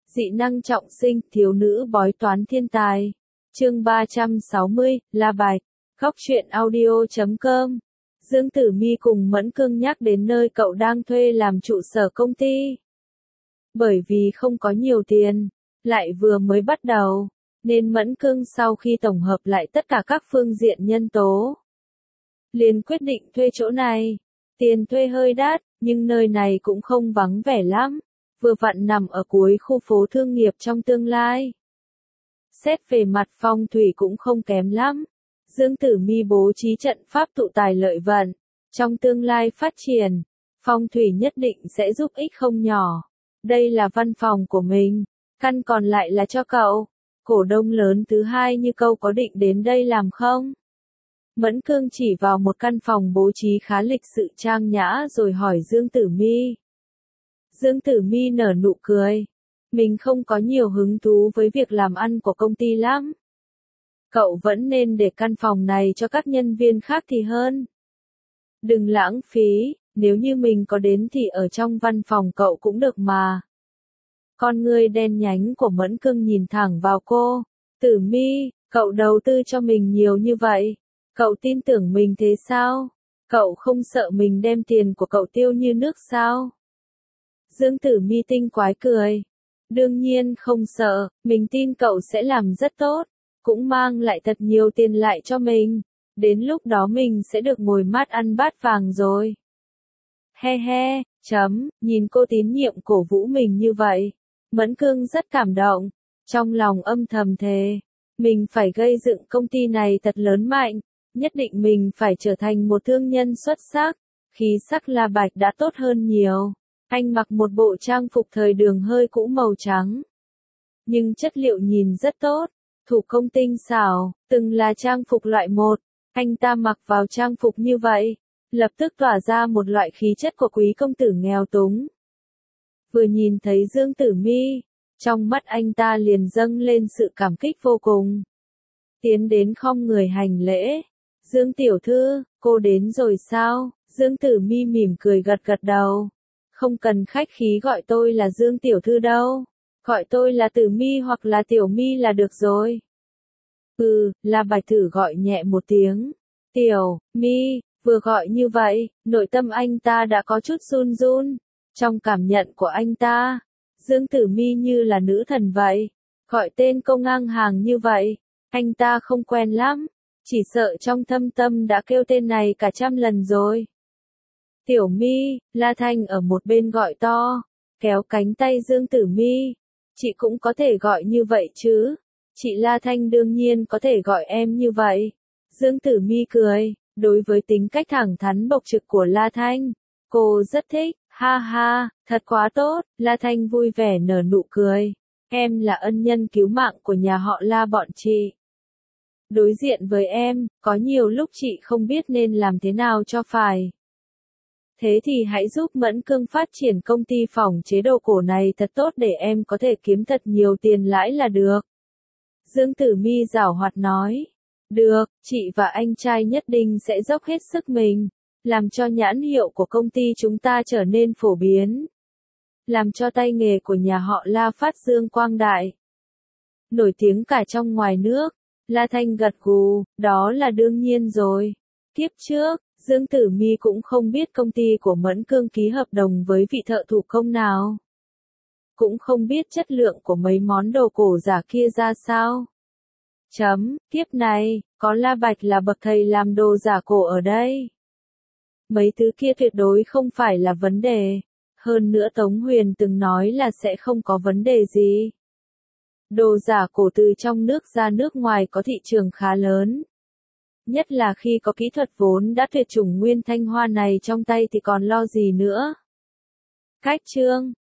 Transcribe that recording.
Dị năng trọng sinh, thiếu nữ bói toán thiên tài. Chương 360, La Bạch. Góc truyện audio.com. Dương Tử Mi cùng Mẫn Cương nhắc đến nơi cậu đang thuê làm trụ sở công ty. Bởi vì không có nhiều tiền, lại vừa mới bắt đầu, nên Mẫn Cương sau khi tổng hợp lại tất cả các phương diện nhân tố, liền quyết định thuê chỗ này. Tiền thuê hơi đắt, nhưng nơi này cũng không vắng vẻ lắm, vừa vặn nằm ở cuối khu phố thương nghiệp trong tương lai. Xét về mặt phong thủy cũng không kém lắm. Dương Tử Mi bố trí trận pháp tụ tài lợi vận, trong tương lai phát triển, phong thủy nhất định sẽ giúp ích không nhỏ. Đây là văn phòng của mình, căn còn lại là cho cậu. Cổ đông lớn thứ hai như cậu có định đến đây làm không? Mẫn Cương chỉ vào một căn phòng bố trí khá lịch sự trang nhã rồi hỏi Dương Tử Mi. Dương Tử Mi nở nụ cười. Mình không có nhiều hứng thú với việc làm ăn của công ty lắm. Cậu vẫn nên để căn phòng này cho các nhân viên khác thì hơn. Đừng lãng phí, nếu như mình có đến thì ở trong văn phòng cậu cũng được mà. Con ngươi đen nhánh của Mẫn Cương nhìn thẳng vào cô. Tử Mi, cậu đầu tư cho mình nhiều như vậy. Cậu tin tưởng mình thế sao? Cậu không sợ mình đem tiền của cậu tiêu như nước sao? Dương Tử Mi tinh quái cười. Đương nhiên không sợ, mình tin cậu sẽ làm rất tốt, cũng mang lại thật nhiều tiền lại cho mình. Đến lúc đó mình sẽ được ngồi mát ăn bát vàng rồi. He he, nhìn cô tín nhiệm cổ vũ mình như vậy. Mẫn Cương rất cảm động, trong lòng âm thầm thề. Mình phải gây dựng công ty này thật lớn mạnh, nhất định mình phải trở thành một thương nhân xuất sắc. Khí sắc La Bạch đã tốt hơn nhiều. Anh mặc một bộ trang phục thời đường hơi cũ màu trắng. Nhưng chất liệu nhìn rất tốt, thủ công tinh xảo, từng là trang phục loại 1. Anh ta mặc vào trang phục như vậy, lập tức tỏa ra một loại khí chất của quý công tử nghèo túng. Vừa nhìn thấy Dương Tử Mi, trong mắt anh ta liền dâng lên sự cảm kích vô cùng. Tiến đến khom người hành lễ. Dương tiểu thư, cô đến rồi sao? Dương Tử Mi mỉm cười gật gật đầu. Không cần khách khí gọi tôi là Dương tiểu thư đâu. Gọi tôi là Tử Mi hoặc là Tiểu Mi là được rồi. La Bạch thử gọi nhẹ một tiếng. Tiểu Mi, vừa gọi như vậy, nội tâm anh ta đã có chút run run. Trong cảm nhận của anh ta, Dương Tử Mi như là nữ thần vậy. Gọi tên cô ngang hàng như vậy, anh ta không quen lắm. Chỉ sợ trong thâm tâm đã kêu tên này cả 100 lần rồi. Tiểu Mi, La Thanh ở một bên gọi to, kéo cánh tay Dương Tử Mi. Chị cũng có thể gọi như vậy chứ. Chị La Thanh đương nhiên có thể gọi em như vậy. Dương Tử Mi cười, đối với tính cách thẳng thắn bộc trực của La Thanh, cô rất thích. Ha ha, thật quá tốt. La Thanh vui vẻ nở nụ cười. Em là ân nhân cứu mạng của nhà họ La bọn chị. Đối diện với em, có nhiều lúc chị không biết nên làm thế nào cho phải. Thế thì hãy giúp Mẫn Cương phát triển công ty phòng chế đồ cổ này thật tốt để em có thể kiếm thật nhiều tiền lãi là được. Dương Tử Mi giảo hoạt nói. Được, chị và anh trai nhất định sẽ dốc hết sức mình, làm cho nhãn hiệu của công ty chúng ta trở nên phổ biến. Làm cho tay nghề của nhà họ La phát dương quang đại. Nổi tiếng cả trong ngoài nước. La Thanh gật gù, đó là đương nhiên rồi. Kiếp trước, Dương Tử Mi cũng không biết công ty của Mẫn Cương ký hợp đồng với vị thợ thủ công nào. Cũng không biết chất lượng của mấy món đồ cổ giả kia ra sao. Kiếp này, có La Bạch là bậc thầy làm đồ giả cổ ở đây. Mấy thứ kia tuyệt đối không phải là vấn đề. Hơn nữa Tống Huyền từng nói là sẽ không có vấn đề gì. Đồ giả cổ từ trong nước ra nước ngoài có thị trường khá lớn. Nhất là khi có kỹ thuật vốn đã tuyệt chủng nguyên thanh hoa này trong tay thì còn lo gì nữa. Cách chương